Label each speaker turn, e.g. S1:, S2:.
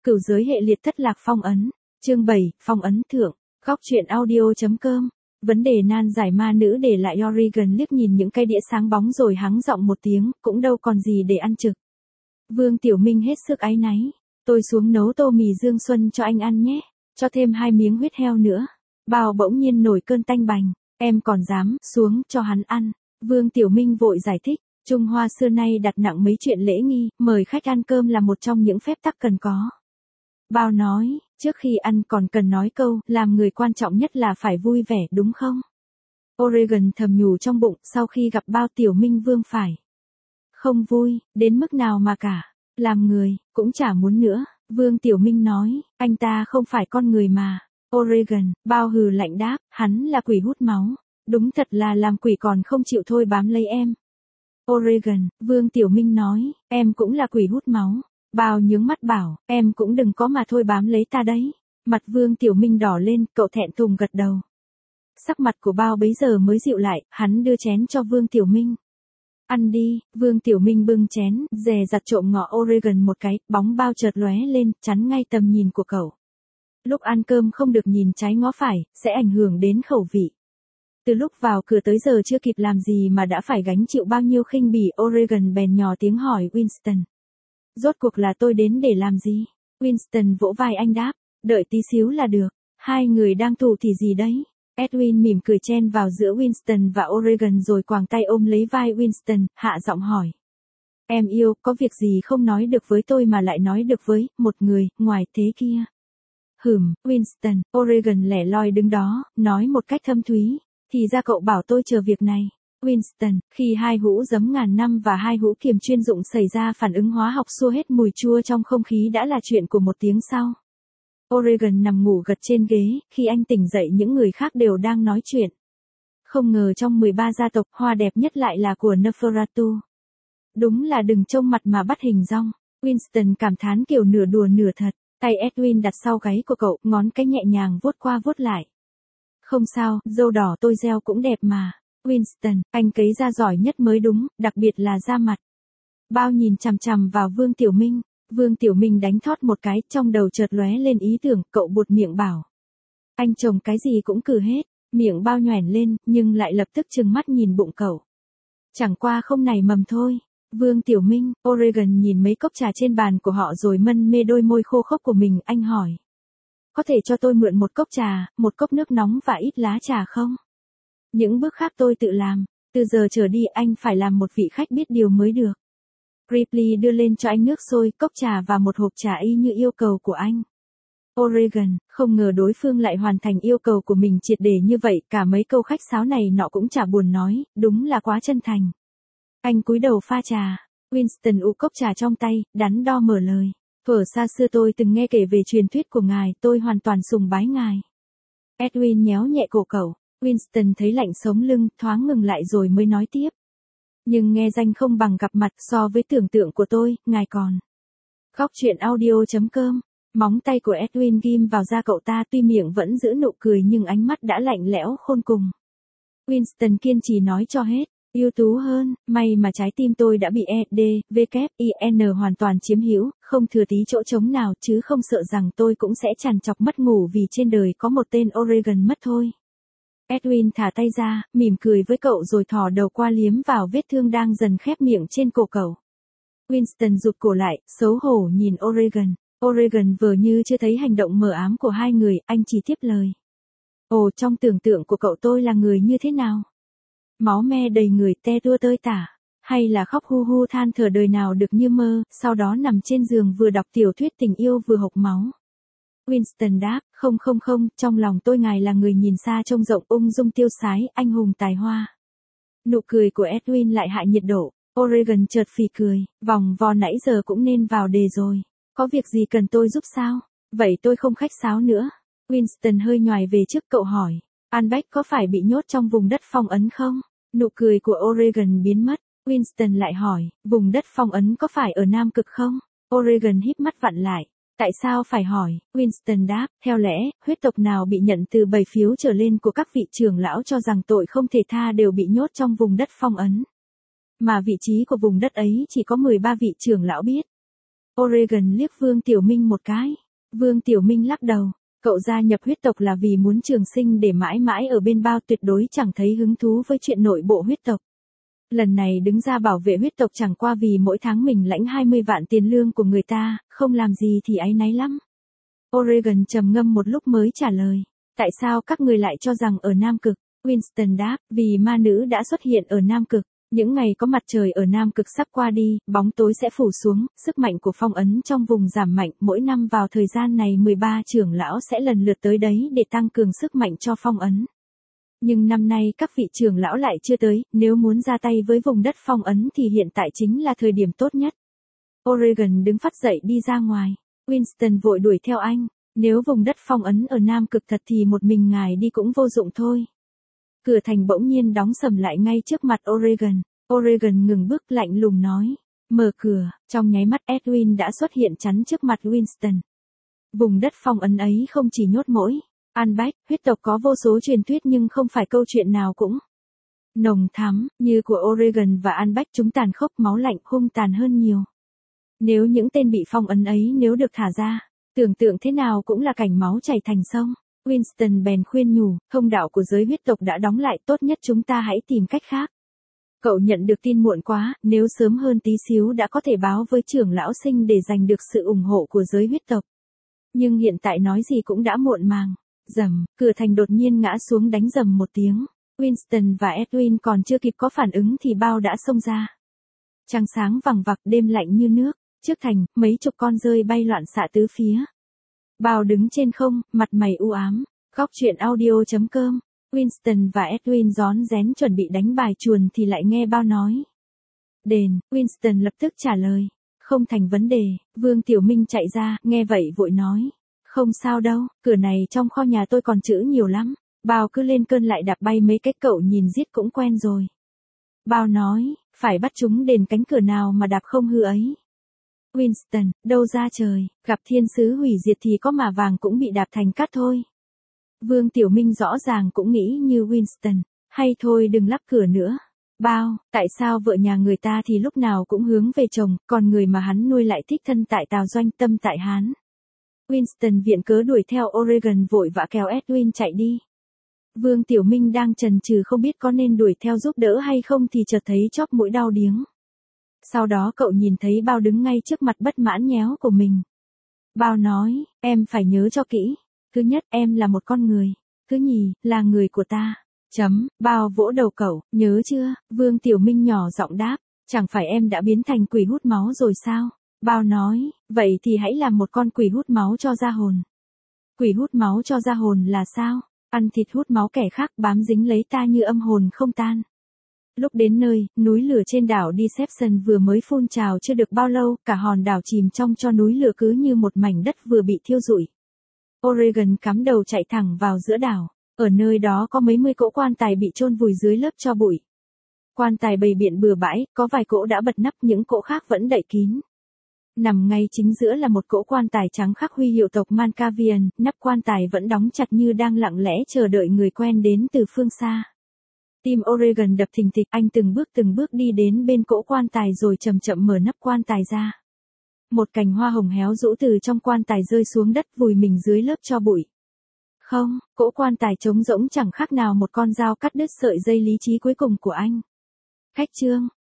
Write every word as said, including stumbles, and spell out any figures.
S1: Cửu giới hệ liệt thất lạc phong ấn. Chương bảy, phong ấn thượng. Góc truyện audio.com. Vấn đề nan giải ma nữ để lại Oregon liếc nhìn những cây đĩa sáng bóng rồi hắng giọng một tiếng, cũng đâu còn gì để ăn trực. Vương Tiểu Minh hết sức áy náy. Tôi xuống nấu tô mì Dương Xuân cho anh ăn nhé. Cho thêm hai miếng huyết heo nữa. Bao bỗng nhiên nổi cơn tanh bành. Em còn dám, xuống, cho hắn ăn. Vương Tiểu Minh vội giải thích. Trung Hoa xưa nay đặt nặng mấy chuyện lễ nghi, mời khách ăn cơm là một trong những phép tắc cần có. Bao nói, trước khi ăn còn cần nói câu, làm người quan trọng nhất là phải vui vẻ đúng không? Oregon thầm nhủ trong bụng, sau khi gặp Bao Tiểu Minh Vương phải không vui, đến mức nào mà cả. Làm người, cũng chả muốn nữa. Vương Tiểu Minh nói, anh ta không phải con người mà. Oregon, Bao hừ lạnh đáp, hắn là quỷ hút máu. Đúng thật là làm quỷ còn không chịu thôi bám lấy em. Oregon, Vương Tiểu Minh nói, em cũng là quỷ hút máu. Bao nhướng mắt bảo, em cũng đừng có mà thôi bám lấy ta đấy. Mặt Vương Tiểu Minh đỏ lên, cậu thẹn thùng gật đầu. Sắc mặt của Bao bấy giờ mới dịu lại, hắn đưa chén cho Vương Tiểu Minh. Ăn đi, Vương Tiểu Minh bưng chén, dè dặt trộm ngọ Oregon một cái, bóng Bao chợt lóe lên, chắn ngay tầm nhìn của cậu. Lúc ăn cơm không được nhìn trái ngó phải, sẽ ảnh hưởng đến khẩu vị. Từ lúc vào cửa tới giờ chưa kịp làm gì mà đã phải gánh chịu bao nhiêu khinh bỉ, Oregon bèn nhỏ tiếng hỏi Winston. Rốt cuộc là tôi đến để làm gì? Winston vỗ vai anh đáp, đợi tí xíu là được. Hai người đang tù thì gì đấy? Edwin mỉm cười chen vào giữa Winston và Oregon rồi quàng tay ôm lấy vai Winston, hạ giọng hỏi. Em yêu, có việc gì không nói được với tôi mà lại nói được với một người ngoài thế kia? Hửm, Winston, Oregon lẻ loi đứng đó, nói một cách thâm thúy. Thì ra cậu bảo tôi chờ việc này. Winston, khi hai hũ giấm ngàn năm và hai hũ kiềm chuyên dụng xảy ra phản ứng hóa học xua hết mùi chua trong không khí đã là chuyện của một tiếng sau. Oregon nằm ngủ gật trên ghế, khi anh tỉnh dậy những người khác đều đang nói chuyện. Không ngờ trong mười ba gia tộc hoa đẹp nhất lại là của Neferatu. Đúng là đừng trông mặt mà bắt hình dong. Winston cảm thán kiểu nửa đùa nửa thật, tay Edwin đặt sau gáy của cậu, ngón cái nhẹ nhàng vuốt qua vuốt lại. Không sao, dâu đỏ tôi gieo cũng đẹp mà. Winston, anh cấy ra giỏi nhất mới đúng, đặc biệt là da mặt. Bao nhìn chằm chằm vào Vương Tiểu Minh. Vương Tiểu Minh đánh thót một cái, trong đầu chợt lóe lên ý tưởng, cậu buột miệng bảo. Anh chồng cái gì cũng cử hết, miệng Bao nhoẻn lên, nhưng lại lập tức trừng mắt nhìn bụng cậu. Chẳng qua không nảy mầm thôi. Vương Tiểu Minh, Oregon nhìn mấy cốc trà trên bàn của họ rồi mân mê đôi môi khô khốc của mình, anh hỏi. Có thể cho tôi mượn một cốc trà, một cốc nước nóng và ít lá trà không? Những bước khác tôi tự làm, từ giờ trở đi anh phải làm một vị khách biết điều mới được. Ripley đưa lên cho anh nước sôi, cốc trà và một hộp trà y như yêu cầu của anh. Oregon, không ngờ đối phương lại hoàn thành yêu cầu của mình triệt để như vậy, cả mấy câu khách sáo này nọ cũng chả buồn nói, đúng là quá chân thành. Anh cúi đầu pha trà, Winston ụ cốc trà trong tay, đắn đo mở lời. Thuở xa xưa tôi từng nghe kể về truyền thuyết của ngài, tôi hoàn toàn sùng bái ngài. Edwin nhéo nhẹ cổ cậu, Winston thấy lạnh sống lưng, thoáng ngừng lại rồi mới nói tiếp. Nhưng nghe danh không bằng gặp mặt, so với tưởng tượng của tôi, ngài còn. Góc truyện audio.com, móng tay của Edwin ghim vào da cậu ta, tuy miệng vẫn giữ nụ cười nhưng ánh mắt đã lạnh lẽo khôn cùng. Winston kiên trì nói cho hết. Ưu tú hơn, may mà trái tim tôi đã bị E, D, V, I, N hoàn toàn chiếm hữu, không thừa tí chỗ trống nào, chứ không sợ rằng tôi cũng sẽ trằn trọc mất ngủ vì trên đời có một tên Oregon mất thôi. Edwin thả tay ra, mỉm cười với cậu rồi thò đầu qua liếm vào vết thương đang dần khép miệng trên cổ cậu. Winston rụt cổ lại, xấu hổ nhìn Oregon. Oregon vờ như chưa thấy hành động mờ ám của hai người, anh chỉ tiếp lời. Ồ, trong tưởng tượng của cậu tôi là người như thế nào? Máu me đầy người, te tua tơi tả, hay là khóc hu hu than thở đời nào được như mơ, sau đó nằm trên giường vừa đọc tiểu thuyết tình yêu vừa hộc máu. Winston đáp, không không không, trong lòng tôi ngài là người nhìn xa trông rộng, ung dung tiêu sái, anh hùng tài hoa. Nụ cười của Edwin lại hạ nhiệt độ, Oregon chợt phì cười, vòng vo nãy giờ cũng nên vào đề rồi, có việc gì cần tôi giúp sao? Vậy tôi không khách sáo nữa. Winston hơi nhoài về trước, cậu hỏi. Albert có phải bị nhốt trong vùng đất phong ấn không? Nụ cười của Oregon biến mất. Winston lại hỏi, vùng đất phong ấn có phải ở Nam Cực không? Oregon híp mắt vặn lại. Tại sao phải hỏi? Winston đáp, theo lẽ, huyết tộc nào bị nhận từ bảy phiếu trở lên của các vị trưởng lão cho rằng tội không thể tha đều bị nhốt trong vùng đất phong ấn. Mà vị trí của vùng đất ấy chỉ có mười ba vị trưởng lão biết. Oregon liếc Vương Tiểu Minh một cái. Vương Tiểu Minh lắc đầu. Cậu gia nhập huyết tộc là vì muốn trường sinh để mãi mãi ở bên bao, tuyệt đối chẳng thấy hứng thú với chuyện nội bộ huyết tộc. Lần này đứng ra bảo vệ huyết tộc chẳng qua vì mỗi tháng mình lãnh hai mươi vạn tiền lương của người ta, không làm gì thì áy náy lắm. Oregon trầm ngâm một lúc mới trả lời. Tại sao các người lại cho rằng ở Nam Cực? Winston đáp, vì ma nữ đã xuất hiện ở Nam Cực. Những ngày có mặt trời ở Nam Cực sắp qua đi, bóng tối sẽ phủ xuống, sức mạnh của phong ấn trong vùng giảm mạnh. Mỗi năm vào thời gian này mười ba trưởng lão sẽ lần lượt tới đấy để tăng cường sức mạnh cho phong ấn. Nhưng năm nay các vị trưởng lão lại chưa tới, nếu muốn ra tay với vùng đất phong ấn thì hiện tại chính là thời điểm tốt nhất. Oregon đứng phắt dậy đi ra ngoài. Winston vội đuổi theo anh. Nếu vùng đất phong ấn ở Nam Cực thật thì một mình ngài đi cũng vô dụng thôi. Cửa thành bỗng nhiên đóng sầm lại ngay trước mặt Oregon. Oregon ngừng bước lạnh lùng nói. Mở cửa, trong nháy mắt Edwin đã xuất hiện chắn trước mặt Winston. Vùng đất phong ấn ấy không chỉ nhốt mỗi Albrecht, huyết tộc có vô số truyền thuyết nhưng không phải câu chuyện nào cũng nồng thắm như của Oregon và Albrecht, chúng tàn khốc máu lạnh hung tàn hơn nhiều. Nếu những tên bị phong ấn ấy nếu được thả ra, tưởng tượng thế nào cũng là cảnh máu chảy thành sông. Winston bèn khuyên nhủ, thông đạo của giới huyết tộc đã đóng lại, tốt nhất chúng ta hãy tìm cách khác. Cậu nhận được tin muộn quá, nếu sớm hơn tí xíu đã có thể báo với trưởng lão Sinh để giành được sự ủng hộ của giới huyết tộc. Nhưng hiện tại nói gì cũng đã muộn màng. Rầm, cửa thành đột nhiên ngã xuống đánh rầm một tiếng. Winston và Edwin còn chưa kịp có phản ứng thì bao đã xông ra. Trăng sáng vằng vặc, đêm lạnh như nước. Trước thành, mấy chục con rơi bay loạn xạ tứ phía. Bao đứng trên không, mặt mày u ám. Góc truyện audio chấm com. Winston và Edwin rón rén chuẩn bị đánh bài chuồn thì lại nghe Bao nói. Đền, Winston lập tức trả lời. Không thành vấn đề. Vương Tiểu Minh chạy ra, nghe vậy vội nói. Không sao đâu, cửa này trong kho nhà tôi còn chữ nhiều lắm. Bao cứ lên cơn lại đạp bay mấy cái, cậu nhìn giết cũng quen rồi. Bao nói, phải bắt chúng đền cánh cửa nào mà đạp không hư ấy. Winston, đâu ra trời, gặp thiên sứ hủy diệt thì có mà vàng cũng bị đạp thành cát thôi. Vương Tiểu Minh rõ ràng cũng nghĩ như Winston, hay thôi đừng lắp cửa nữa. Bao, tại sao vợ nhà người ta thì lúc nào cũng hướng về chồng, còn người mà hắn nuôi lại thích thân tại Tào Doanh, tâm tại Hán. Winston viện cớ đuổi theo Oregon vội vã kéo Edwin chạy đi. Vương Tiểu Minh đang chần chừ không biết có nên đuổi theo giúp đỡ hay không thì chợt thấy chóp mũi đau điếng. Sau đó cậu nhìn thấy Bao đứng ngay trước mặt bất mãn nhéo của mình. Bao nói, em phải nhớ cho kỹ. Thứ nhất, em là một con người. Thứ nhì, là người của ta. Chấm, Bao vỗ đầu cậu, nhớ chưa? Vương Tiểu Minh nhỏ giọng đáp, chẳng phải em đã biến thành quỷ hút máu rồi sao? Bao nói, vậy thì hãy làm một con quỷ hút máu cho ra hồn. Quỷ hút máu cho ra hồn là sao? Ăn thịt hút máu kẻ khác bám dính lấy ta như âm hồn không tan. Lúc đến nơi, núi lửa trên đảo Deception vừa mới phun trào chưa được bao lâu, cả hòn đảo chìm trong cho núi lửa cứ như một mảnh đất vừa bị thiêu rụi. Oregon cắm đầu chạy thẳng vào giữa đảo. Ở nơi đó có mấy mươi cỗ quan tài bị chôn vùi dưới lớp tro bụi. Quan tài bày biện bừa bãi, có vài cỗ đã bật nắp, những cỗ khác vẫn đậy kín. Nằm ngay chính giữa là một cỗ quan tài trắng khắc huy hiệu tộc Mancavian, nắp quan tài vẫn đóng chặt như đang lặng lẽ chờ đợi người quen đến từ phương xa. Tim Oregon đập thình thịch, anh từng bước từng bước đi đến bên cỗ quan tài rồi chậm chậm mở nắp quan tài ra. Một cành hoa hồng héo rũ từ trong quan tài rơi xuống đất vùi mình dưới lớp tro bụi. Không, cỗ quan tài trống rỗng chẳng khác nào một con dao cắt đứt sợi dây lý trí cuối cùng của anh. Khách trương,